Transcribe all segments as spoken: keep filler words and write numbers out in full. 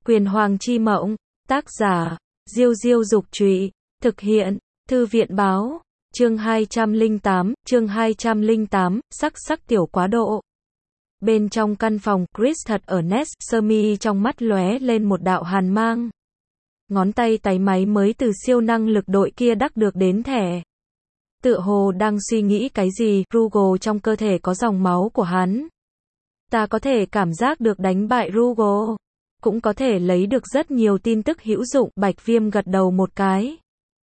Quyền Hoàng chi mộng, tác giả, Diêu Diêu Dục Trụy, thực hiện, Thư viện Báo, chương hai trăm lẻ tám, chương hai trăm lẻ tám, sắc sắc tiểu quá độ. Bên trong căn phòng, Chris thật ở nest, sơ mi trong mắt lóe lên một đạo hàn mang. Ngón tay táy máy mới từ siêu năng lực đội kia đắc được đến thẻ. Tựa hồ đang suy nghĩ cái gì, Rugal trong cơ thể có dòng máu của hắn. Ta có thể cảm giác được đánh bại Rugal. Cũng có thể lấy được rất nhiều tin tức hữu dụng, Bạch Viêm gật đầu một cái.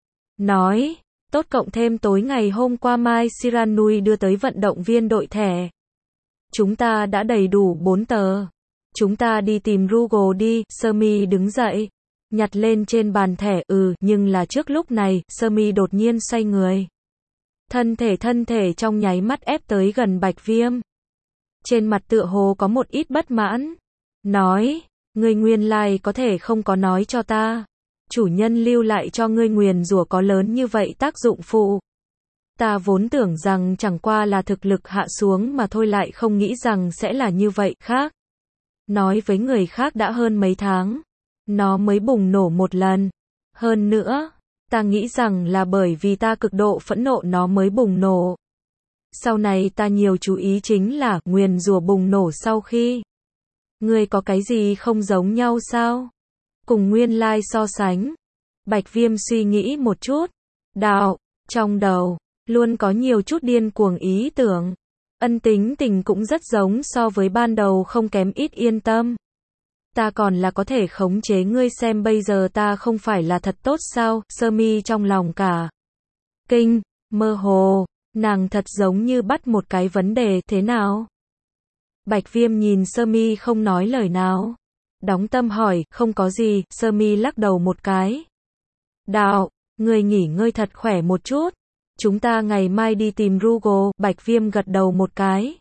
Nói, tốt, cộng thêm tối ngày hôm qua Mai Siranui đưa tới vận động viên đội thẻ. Chúng ta đã đầy đủ bốn tờ. Chúng ta đi tìm Rugal đi, Sơ Mi đứng dậy. Nhặt lên trên bàn thẻ, ừ, nhưng là trước lúc này, Sơ Mi đột nhiên xoay người. Thân thể thân thể trong nháy mắt ép tới gần Bạch Viêm. Trên mặt tựa hồ có một ít bất mãn. Nói, ngươi nguyên lai có thể không có nói cho ta. Chủ nhân lưu lại cho ngươi nguyền rủa có lớn như vậy tác dụng phụ. Ta vốn tưởng rằng chẳng qua là thực lực hạ xuống mà thôi, lại không nghĩ rằng sẽ là như vậy khác. Nói với người khác đã hơn mấy tháng. Nó mới bùng nổ một lần. Hơn nữa, ta nghĩ rằng là bởi vì ta cực độ phẫn nộ nó mới bùng nổ. Sau này ta nhiều chú ý chính là nguyền rủa bùng nổ sau khi. Ngươi có cái gì không giống nhau sao? Cùng nguyên lai so sánh. Bạch Viêm suy nghĩ một chút. Đạo, trong đầu, luôn có nhiều chút điên cuồng ý tưởng. Ân tính tình cũng rất giống so với ban đầu không kém ít, yên tâm. Ta còn là có thể khống chế ngươi, xem bây giờ ta không phải là thật tốt sao? Sơ Mi trong lòng cả kinh, mơ hồ, nàng thật giống như bắt một cái vấn đề, thế nào? Bạch Viêm nhìn Sơ Mi không nói lời nào. Đóng tâm hỏi, không có gì, Sơ Mi lắc đầu một cái. Đạo, ngươi nghỉ ngơi thật khỏe một chút. Chúng ta ngày mai đi tìm Rugal, Bạch Viêm gật đầu một cái.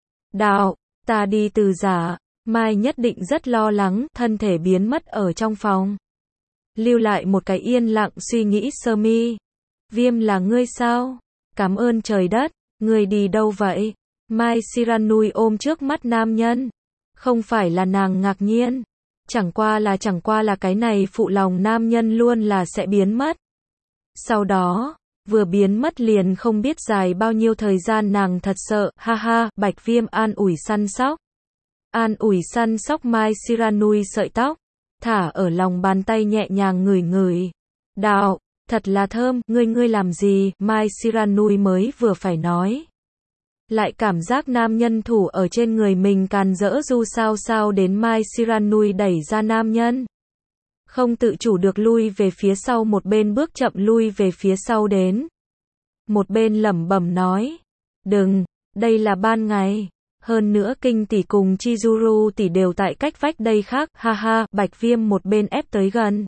Đạo, ta đi từ giả, Mai nhất định rất lo lắng, thân thể biến mất ở trong phòng. Lưu lại một cái yên lặng suy nghĩ Sơ Mi. Viêm là ngươi sao? Cảm ơn trời đất, ngươi đi đâu vậy? Mai Siranui ôm trước mắt nam nhân. Không phải là nàng ngạc nhiên. Chẳng qua là chẳng qua là cái này phụ lòng nam nhân luôn là sẽ biến mất. Sau đó, vừa biến mất liền không biết dài bao nhiêu thời gian, nàng thật sợ, ha ha, Bạch Viêm an ủi săn sóc. An ủi săn sóc Mai Siranui sợi tóc. Thả ở lòng bàn tay nhẹ nhàng ngửi ngửi. Đạo, thật là thơm, ngươi ngươi làm gì? Mai Siranui mới vừa phải nói. Lại cảm giác nam nhân thủ ở trên người mình càn rỡ du sao sao đến Mai Siranui đẩy ra nam nhân. Không tự chủ được lui về phía sau một bên, bước chậm lui về phía sau đến. Một bên lẩm bẩm nói. Đừng, đây là ban ngày. Hơn nữa Kinh tỷ cùng Chizuru tỷ đều tại cách vách đây khác, ha ha, Bạch Viêm một bên ép tới gần.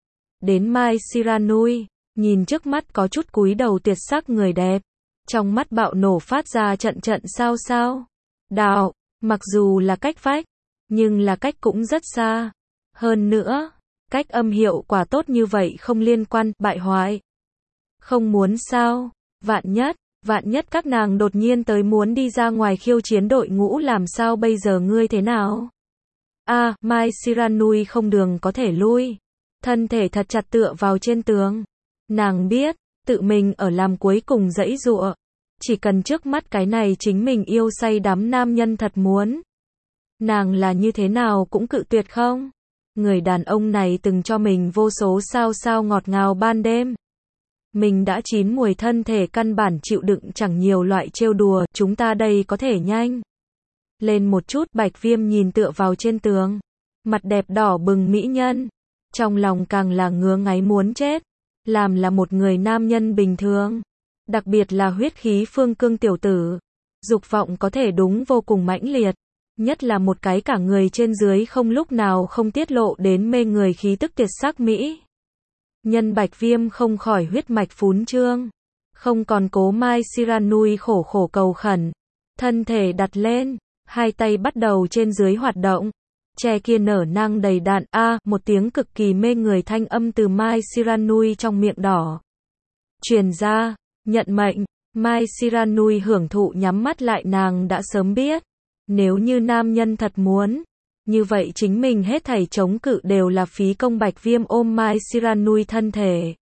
Đến Mai Siranui, nhìn trước mắt có chút cúi đầu tuyệt sắc người đẹp. Trong mắt bạo nổ phát ra trận trận sao sao. Đạo, mặc dù là cách vách, nhưng là cách cũng rất xa. Hơn nữa, cách âm hiệu quả tốt như vậy không liên quan, bại hoại. Không muốn sao, vạn nhất, vạn nhất các nàng đột nhiên tới muốn đi ra ngoài khiêu chiến đội ngũ làm sao bây giờ, ngươi thế nào? A, à, Mai Siranui không đường có thể lui. Thân thể thật chặt tựa vào trên tường. Nàng biết, tự mình ở làm cuối cùng dãy dụa. Chỉ cần trước mắt cái này chính mình yêu say đắm nam nhân thật muốn. Nàng là như thế nào cũng cự tuyệt không? Người đàn ông này từng cho mình vô số sao sao ngọt ngào ban đêm. Mình đã chín mùi, thân thể căn bản chịu đựng chẳng nhiều loại trêu đùa, chúng ta đây có thể nhanh lên một chút. Bạch Viêm nhìn tựa vào trên tường. Mặt đẹp đỏ bừng mỹ nhân. Trong lòng càng là ngứa ngáy muốn chết. Làm là một người nam nhân bình thường. Đặc biệt là huyết khí phương cương tiểu tử. Dục vọng có thể đúng vô cùng mãnh liệt. Nhất là một cái cả người trên dưới không lúc nào không tiết lộ đến mê người khí tức tuyệt sắc mỹ. Nhân Bạch Viêm không khỏi huyết mạch phún trương. Không còn cố Mai Siranui khổ khổ cầu khẩn. Thân thể đặt lên. Hai tay bắt đầu trên dưới hoạt động. Che kia nở nang đầy đạn. A, à, một tiếng cực kỳ mê người thanh âm từ Mai Siranui trong miệng đỏ truyền ra. Nhận mệnh. Mai Siranui hưởng thụ nhắm mắt lại, nàng đã sớm biết. Nếu như nam nhân thật muốn Như vậy chính mình hết thảy chống cự đều là phí công. Bạch Viêm ôm Mai Shiranui thân thể.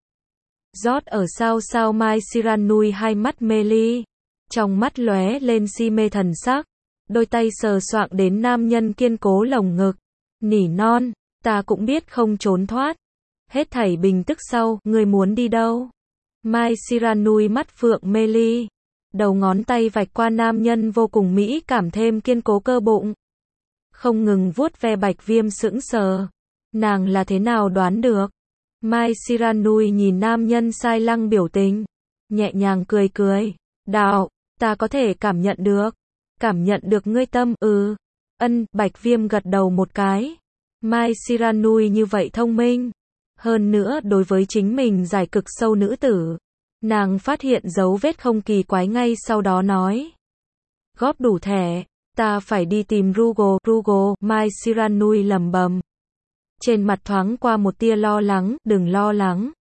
Rót ở sao sao Mai Shiranui hai mắt mê ly. Trong mắt lóe lên si mê thần sắc. Đôi tay sờ soạng đến nam nhân kiên cố lồng ngực. Nỉ non, ta cũng biết không trốn thoát. Hết thảy bình tức sau, ngươi muốn đi đâu? Mai Shiranui mắt phượng mê ly. Đầu ngón tay vạch qua nam nhân vô cùng mỹ cảm thêm kiên cố cơ bụng. Không ngừng vuốt ve. Bạch Viêm sững sờ. Nàng là thế nào đoán được? Mai Shiranui nhìn nam nhân sai lăng biểu tình. Nhẹ nhàng cười cười. Đạo, ta có thể cảm nhận được. Cảm nhận được ngươi tâm, ừ. Ân, Bạch Viêm gật đầu một cái. Mai Shiranui như vậy thông minh. Hơn nữa đối với chính mình giải cực sâu nữ tử. Nàng phát hiện dấu vết không kỳ quái ngay sau đó nói. Góp đủ thẻ, ta phải đi tìm Rugo. Rugo, Mai Shiranui lầm bầm. Trên mặt thoáng qua một tia lo lắng, đừng lo lắng.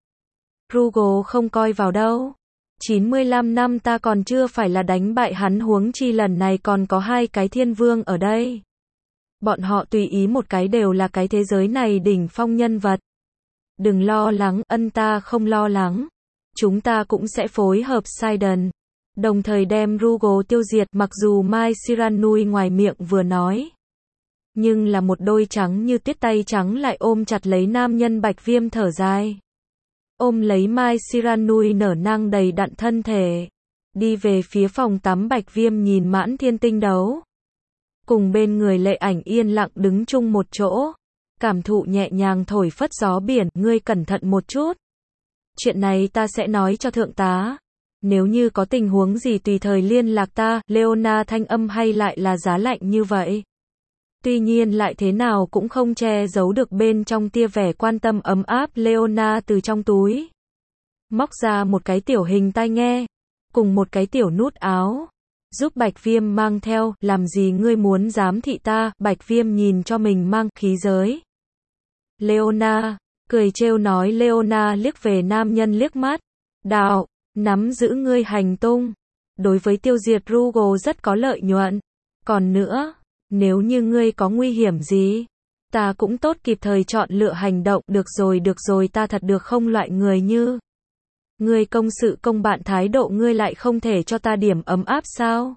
Rugo không coi vào đâu. chín mươi lăm năm ta còn chưa phải là đánh bại hắn, huống chi lần này còn có hai cái thiên vương ở đây. Bọn họ tùy ý một cái đều là cái thế giới này đỉnh phong nhân vật. Đừng lo lắng, ân ta không lo lắng. Chúng ta cũng sẽ phối hợp Sidon. Đồng thời đem Rugo tiêu diệt. Mặc dù Mai Shiranui ngoài miệng vừa nói. Nhưng là một đôi trắng như tuyết tay trắng lại ôm chặt lấy nam nhân. Bạch Viêm thở dài. Ôm lấy Mai Shiranui nở nang đầy đặn thân thể. Đi về phía phòng tắm. Bạch Viêm nhìn mãn thiên tinh đấu. Cùng bên người Lệ Ảnh yên lặng đứng chung một chỗ. Cảm thụ nhẹ nhàng thổi phất gió biển. Ngươi cẩn thận một chút. Chuyện này ta sẽ nói cho thượng tá. Nếu như có tình huống gì tùy thời liên lạc ta. Leona thanh âm hay lại là giá lạnh như vậy. Tuy nhiên lại thế nào cũng không che giấu được bên trong tia vẻ quan tâm ấm áp. Leona từ trong túi móc ra một cái tiểu hình tai nghe. Cùng một cái tiểu nút áo. Giúp Bạch Viêm mang theo. Làm gì ngươi muốn giám thị ta? Bạch Viêm nhìn cho mình mang khí giới. Leona cười trêu nói. Leona liếc về nam nhân liếc mắt. Đạo, nắm giữ ngươi hành tung. Đối với tiêu diệt Rugo rất có lợi nhuận. Còn nữa, nếu như ngươi có nguy hiểm gì, ta cũng tốt kịp thời chọn lựa hành động. Được rồi được rồi, ta thật được không loại người như ngươi công sự công bạn, thái độ ngươi lại không thể cho ta điểm ấm áp sao?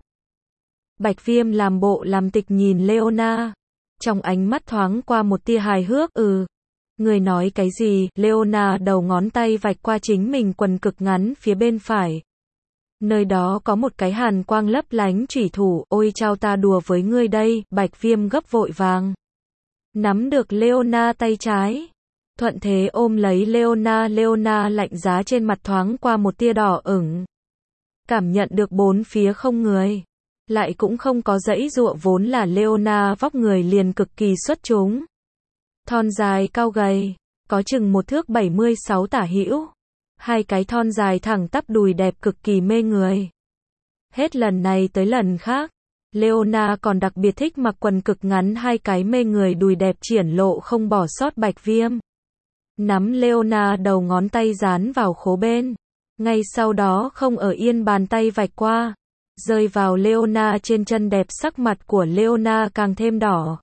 Bạch Viêm làm bộ làm tịch nhìn Leona. Trong ánh mắt thoáng qua một tia hài hước. Ừ. Người nói cái gì? Leona đầu ngón tay vạch qua chính mình quần cực ngắn phía bên phải. Nơi đó có một cái hàn quang lấp lánh chủy thủ. Ôi chao, ta đùa với ngươi đây. Bạch Viêm gấp vội vàng. Nắm được Leona tay trái. Thuận thế ôm lấy Leona. Leona lạnh giá trên mặt thoáng qua một tia đỏ ửng. Cảm nhận được bốn phía không người. Lại cũng không có dãy dụa, vốn là Leona vóc người liền cực kỳ xuất chúng. Thon dài cao gầy, có chừng một thước bảy mươi sáu tả hữu. Hai cái thon dài thẳng tắp đùi đẹp cực kỳ mê người. Hết lần này tới lần khác, Leona còn đặc biệt thích mặc quần cực ngắn, hai cái mê người đùi đẹp triển lộ không bỏ sót. Bạch Viêm nắm Leona đầu ngón tay dán vào khố bên. Ngay sau đó không ở yên, bàn tay vạch qua, rơi vào Leona trên chân đẹp. Sắc mặt của Leona càng thêm đỏ.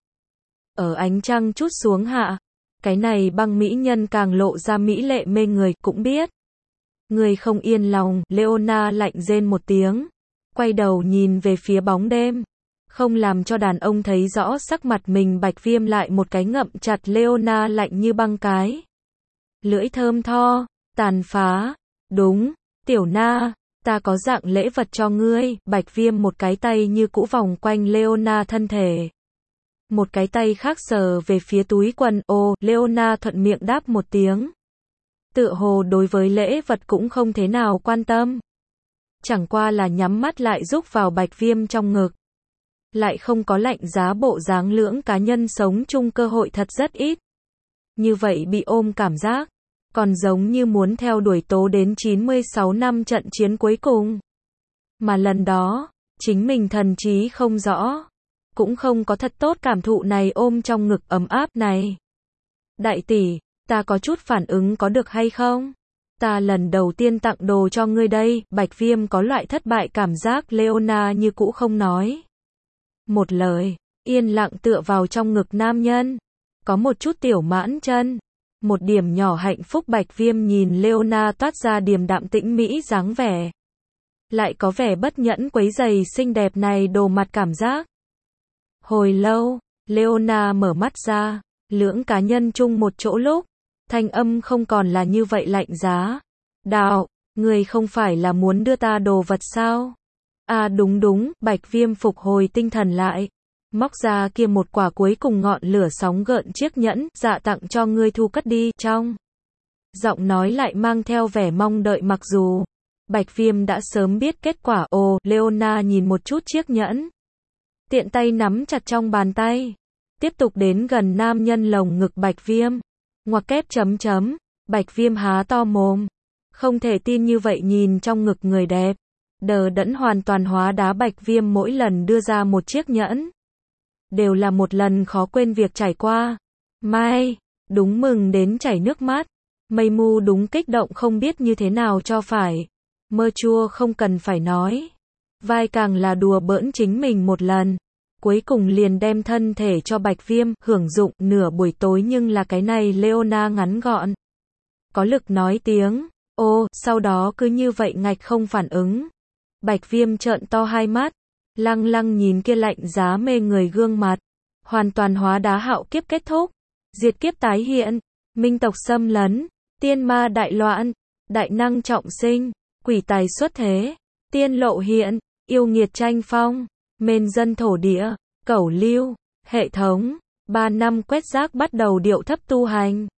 Ở ánh trăng chút xuống hạ, cái này băng mỹ nhân càng lộ ra mỹ lệ mê người. Cũng biết người không yên lòng. Leona lạnh rên một tiếng, quay đầu nhìn về phía bóng đêm, không làm cho đàn ông thấy rõ sắc mặt mình. Bạch Viêm lại một cái ngậm chặt Leona lạnh như băng cái lưỡi thơm tho, tàn phá. Đúng, tiểu na, ta có dạng lễ vật cho ngươi. Bạch Viêm một cái tay như cũ vòng quanh Leona thân thể. Một cái tay khác sờ về phía túi quần. Ô, Leona thuận miệng đáp một tiếng. Tựa hồ đối với lễ vật cũng không thế nào quan tâm. Chẳng qua là nhắm mắt lại rúc vào Bạch Viêm trong ngực. Lại không có lạnh giá bộ dáng. Lưỡng cá nhân sống chung cơ hội thật rất ít. Như vậy bị ôm cảm giác, còn giống như muốn theo đuổi tố đến chín mươi sáu năm trận chiến cuối cùng. Mà lần đó, chính mình thần trí không rõ. Cũng không có thật tốt cảm thụ này ôm trong ngực ấm áp này. Đại tỷ, ta có chút phản ứng có được hay không? Ta lần đầu tiên tặng đồ cho ngươi đây. Bạch Viêm có loại thất bại cảm giác. Leona như cũ không nói một lời, yên lặng tựa vào trong ngực nam nhân, có một chút tiểu mãn chân. Một điểm nhỏ hạnh phúc. Bạch Viêm nhìn Leona toát ra điềm đạm tĩnh mỹ dáng vẻ, lại có vẻ bất nhẫn quấy giày xinh đẹp này đồ mặt cảm giác. Hồi lâu, Leona mở mắt ra, lưỡng cá nhân chung một chỗ lúc, thanh âm không còn là như vậy lạnh giá. Đạo, người không phải là muốn đưa ta đồ vật sao? À đúng đúng, Bạch Viêm phục hồi tinh thần lại, móc ra kia một quả cuối cùng ngọn lửa sóng gợn chiếc nhẫn, dạ tặng cho ngươi thu cất đi, trong giọng nói lại mang theo vẻ mong đợi mặc dù Bạch Viêm đã sớm biết kết quả. Ồ, Leona nhìn một chút chiếc nhẫn, tiện tay nắm chặt trong bàn tay, tiếp tục đến gần nam nhân lồng ngực Bạch Viêm, ngoặc kép chấm chấm, Bạch Viêm há to mồm, không thể tin như vậy nhìn trong ngực người đẹp, đờ đẫn hoàn toàn hóa đá. Bạch Viêm mỗi lần đưa ra một chiếc nhẫn, đều là một lần khó quên việc trải qua. Mai, đúng mừng đến chảy nước mắt, Mây Mu đúng kích động không biết như thế nào cho phải. Mơ Chua không cần phải nói, vai càng là đùa bỡn chính mình một lần, cuối cùng liền đem thân thể cho Bạch Viêm, hưởng dụng nửa buổi tối. Nhưng là cái này Leona ngắn gọn, có lực nói tiếng, ô, sau đó cứ như vậy ngạch không phản ứng. Bạch Viêm trợn to hai mắt, lăng lăng nhìn kia lạnh giá mê người gương mặt, hoàn toàn hóa đá. Hạo kiếp kết thúc, diệt kiếp tái hiện, minh tộc xâm lấn, tiên ma đại loạn, đại năng trọng sinh, quỷ tài xuất thế, tiên lộ hiện, yêu nghiệt tranh phong, mên dân thổ địa, cẩu lưu, hệ thống, ba năm quét rác bắt đầu điệu thấp tu hành.